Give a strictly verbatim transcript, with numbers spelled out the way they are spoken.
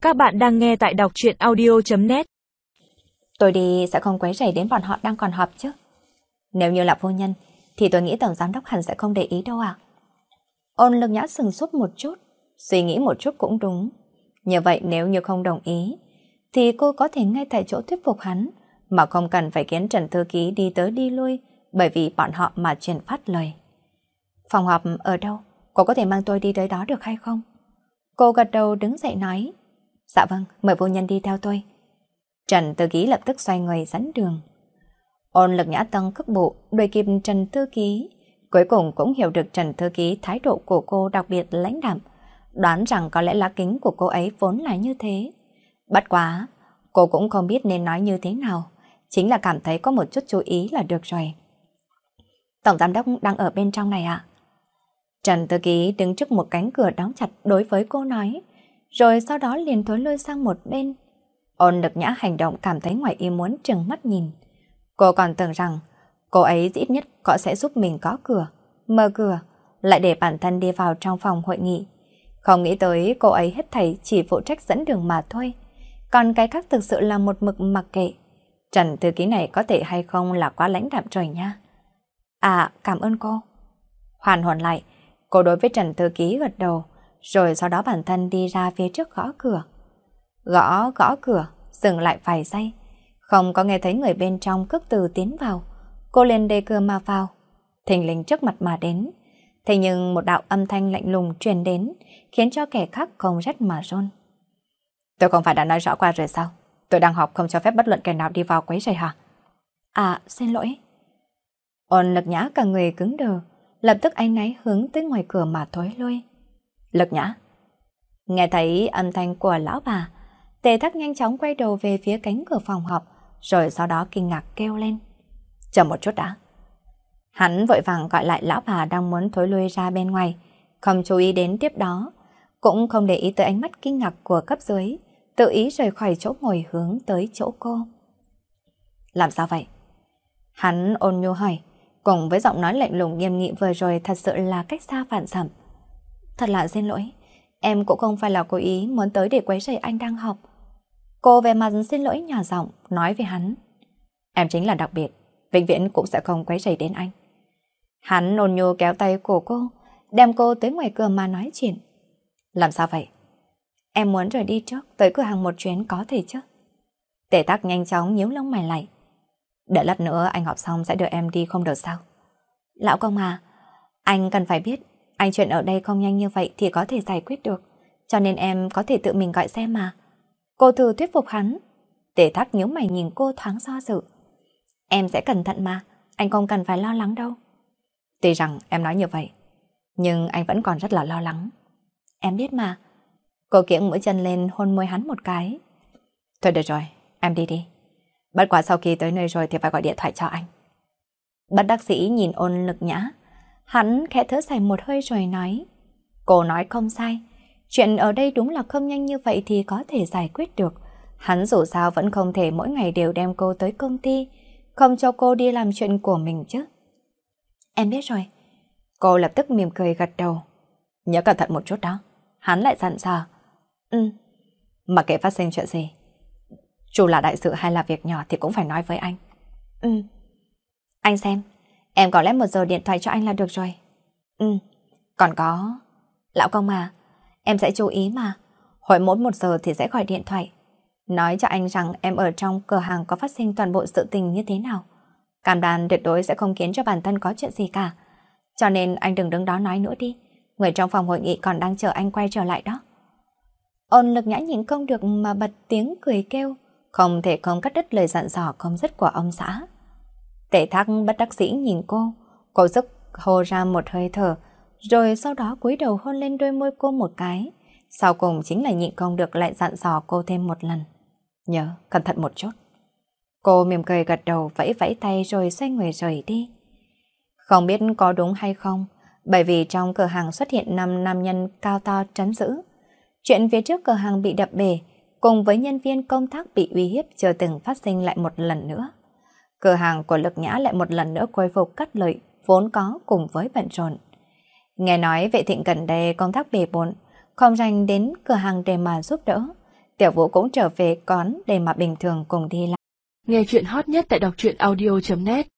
Các bạn đang nghe tại đọc truyện audio chấm net. Tôi đi sẽ không quấy rầy đến bọn họ đang còn họp chứ. Nếu như là phu nhân, thì tôi nghĩ tổng giám đốc hẳn sẽ không để ý đâu à. Ôn Lực Nhã sừng sốt một chút, suy nghĩ một chút cũng đúng. Như vậy nếu như không đồng ý, thì cô có thể ngay tại chỗ thuyết phục hắn, mà không cần phải khiến Trần Thư Ký đi tới đi lui, bởi vì bọn họ mà truyền phát lời. Phòng họp ở đâu? Cô có thể mang tôi đi tới đó được hay không? Cô gật đầu đứng dậy nói. Dạ vâng, mời phu nhân đi theo tôi. Trần Thư Ký lập tức xoay người dẫn đường. Ôn Lực Nhã tăng cước bộ, đuổi kịp Trần Thư Ký. Cuối cùng cũng hiểu được Trần Thư Ký thái độ của cô đặc biệt lãnh đạm, đoán rằng có lẽ lá kính của cô ấy vốn là như thế. Bất quá, cô cũng không biết nên nói như thế nào, chính là cảm thấy có một chút chú ý là được rồi. Tổng giám đốc đang ở bên trong này ạ. Trần Thư Ký đứng trước một cánh cửa đóng chặt đối với cô nói, rồi sau đó liền thối lui sang một bên. Ôn Lực Nhã hành động cảm thấy ngoài ý muốn trừng mắt nhìn. Cô còn tưởng rằng cô ấy ít nhất có sẽ giúp mình có cửa, mở cửa, lại để bản thân đi vào trong phòng hội nghị. Không nghĩ tới cô ấy hết thảy chỉ phụ trách dẫn đường mà thôi. Còn cái khác thực sự là một mực mặc kệ. Trần Thư Ký này có thể hay không là quá lãnh đạm rồi nha. À, cảm ơn cô. Hoàn hồn lại, cô đối với Trần Thư Ký gật đầu, rồi sau đó bản thân đi ra phía trước gõ cửa. Gõ, gõ cửa, dừng lại vài giây. Không có nghe thấy người bên trong cước từ tiến vào. Cô liền đề cửa mà vào. Thình lình trước mặt mà đến. Thế nhưng một đạo âm thanh lạnh lùng truyền đến, khiến cho kẻ khác không rét mà run. Tôi không phải đã nói rõ qua rồi sao? Tôi đang họp không cho phép bất luận kẻ nào đi vào quấy rầy hả? À, xin lỗi. Ôn Lực Nhã cả người cứng đờ, lập tức áy náy hướng tới ngoài cửa mà thối lui. Lực Nhã. Nghe thấy âm thanh của lão bà, Tề Thác nhanh chóng quay đầu về phía cánh cửa phòng họp, rồi sau đó kinh ngạc kêu lên. Chờ một chút đã. Hắn vội vàng gọi lại lão bà đang muốn thối lui ra bên ngoài, không chú ý đến tiếp đó, cũng không để ý tới ánh mắt kinh ngạc của cấp dưới, tự ý rời khỏi chỗ ngồi hướng tới chỗ cô. Làm sao vậy? Hắn ôn nhu hỏi, cùng với giọng nói lạnh lùng nghiêm nghị vừa rồi thật sự là cách xa vạn dặm. Thật là xin lỗi, em cũng không phải là cố ý muốn tới để quấy rầy anh đang họp. Cô về mặt xin lỗi nhỏ giọng nói với hắn. Em chính là đặc biệt, vĩnh viễn cũng sẽ không quấy rầy đến anh. Hắn ôn nhu kéo tay của cô, đem cô tới ngoài cửa mà nói chuyện. Làm sao vậy? Em muốn rời đi trước, tới cửa hàng một chuyến có thể chứ? Tề Tắc nhanh chóng nhíu lông mày lại. Đợi lát nữa anh họp xong sẽ đưa em đi không được sao? Lão công à, anh cần phải biết, anh chuyện ở đây không nhanh như vậy thì có thể giải quyết được, cho nên em có thể tự mình gọi xe mà. Cô thử thuyết phục hắn. Tề Thác nhíu mày nhìn cô thoáng do dự. Em sẽ cẩn thận mà, anh không cần phải lo lắng đâu. Tuy rằng em nói như vậy, nhưng anh vẫn còn rất là lo lắng. Em biết mà. Cô kiễng mũi chân lên hôn môi hắn một cái. Thôi được rồi, em đi đi. Bất quá sau khi tới nơi rồi thì phải gọi điện thoại cho anh. Bất đắc dĩ nhìn Ôn Lực Nhã, hắn khẽ thở dài một hơi rồi nói. Cô nói không sai, chuyện ở đây đúng là không nhanh như vậy thì có thể giải quyết được. Hắn dù sao vẫn không thể mỗi ngày đều đem cô tới công ty, không cho cô đi làm chuyện của mình chứ. Em biết rồi. Cô lập tức mỉm cười gật đầu. Nhớ cẩn thận một chút đó. Hắn lại dặn dò. Ừ. Mặc kệ phát sinh chuyện gì, dù là đại sự hay là việc nhỏ thì cũng phải nói với anh. Ừ. Anh xem, em có lẽ một giờ điện thoại cho anh là được rồi. Ừ. Còn có... Lão công à, em sẽ chú ý mà. Hồi mỗi một giờ thì sẽ gọi điện thoại, nói cho anh rằng em ở trong cửa hàng có phát sinh toàn bộ sự tình như thế nào. Cam đoan tuyệt đối sẽ không khiến cho bản thân có chuyện gì cả. Cho nên anh đừng đứng đó nói nữa đi. Người trong phòng hội nghị còn đang chờ anh quay trở lại đó. Ôn Lực Nhã nhìn không được mà bật tiếng cười kêu, không thể không cắt đứt lời dặn dò không dứt của ông xã. Tề Thác bất đắc dĩ nhìn cô, cô sức hô ra một hơi thở, rồi sau đó cúi đầu hôn lên đôi môi cô một cái. Sau cùng chính là nhịn không được lại dặn dò cô thêm một lần. Nhớ, cẩn thận một chút. Cô mỉm cười gật đầu vẫy vẫy tay rồi xoay người rời đi. Không biết có đúng hay không, bởi vì trong cửa hàng xuất hiện năm nam nhân cao to trấn giữ. Chuyện phía trước cửa hàng bị đập bể, cùng với nhân viên công tác bị uy hiếp chưa từng phát sinh lại một lần nữa. Cửa hàng của Lực Nhã lại một lần nữa khôi phục cắt lợi vốn có cùng với bận rộn. Nghe nói Vệ Thịnh gần đây công tác bề bộn, không dành đến cửa hàng để mà giúp đỡ. Tiểu Vũ cũng trở về quán để mà bình thường cùng đi làm. Nghe chuyện hot nhất tại đọc truyện audio chấm net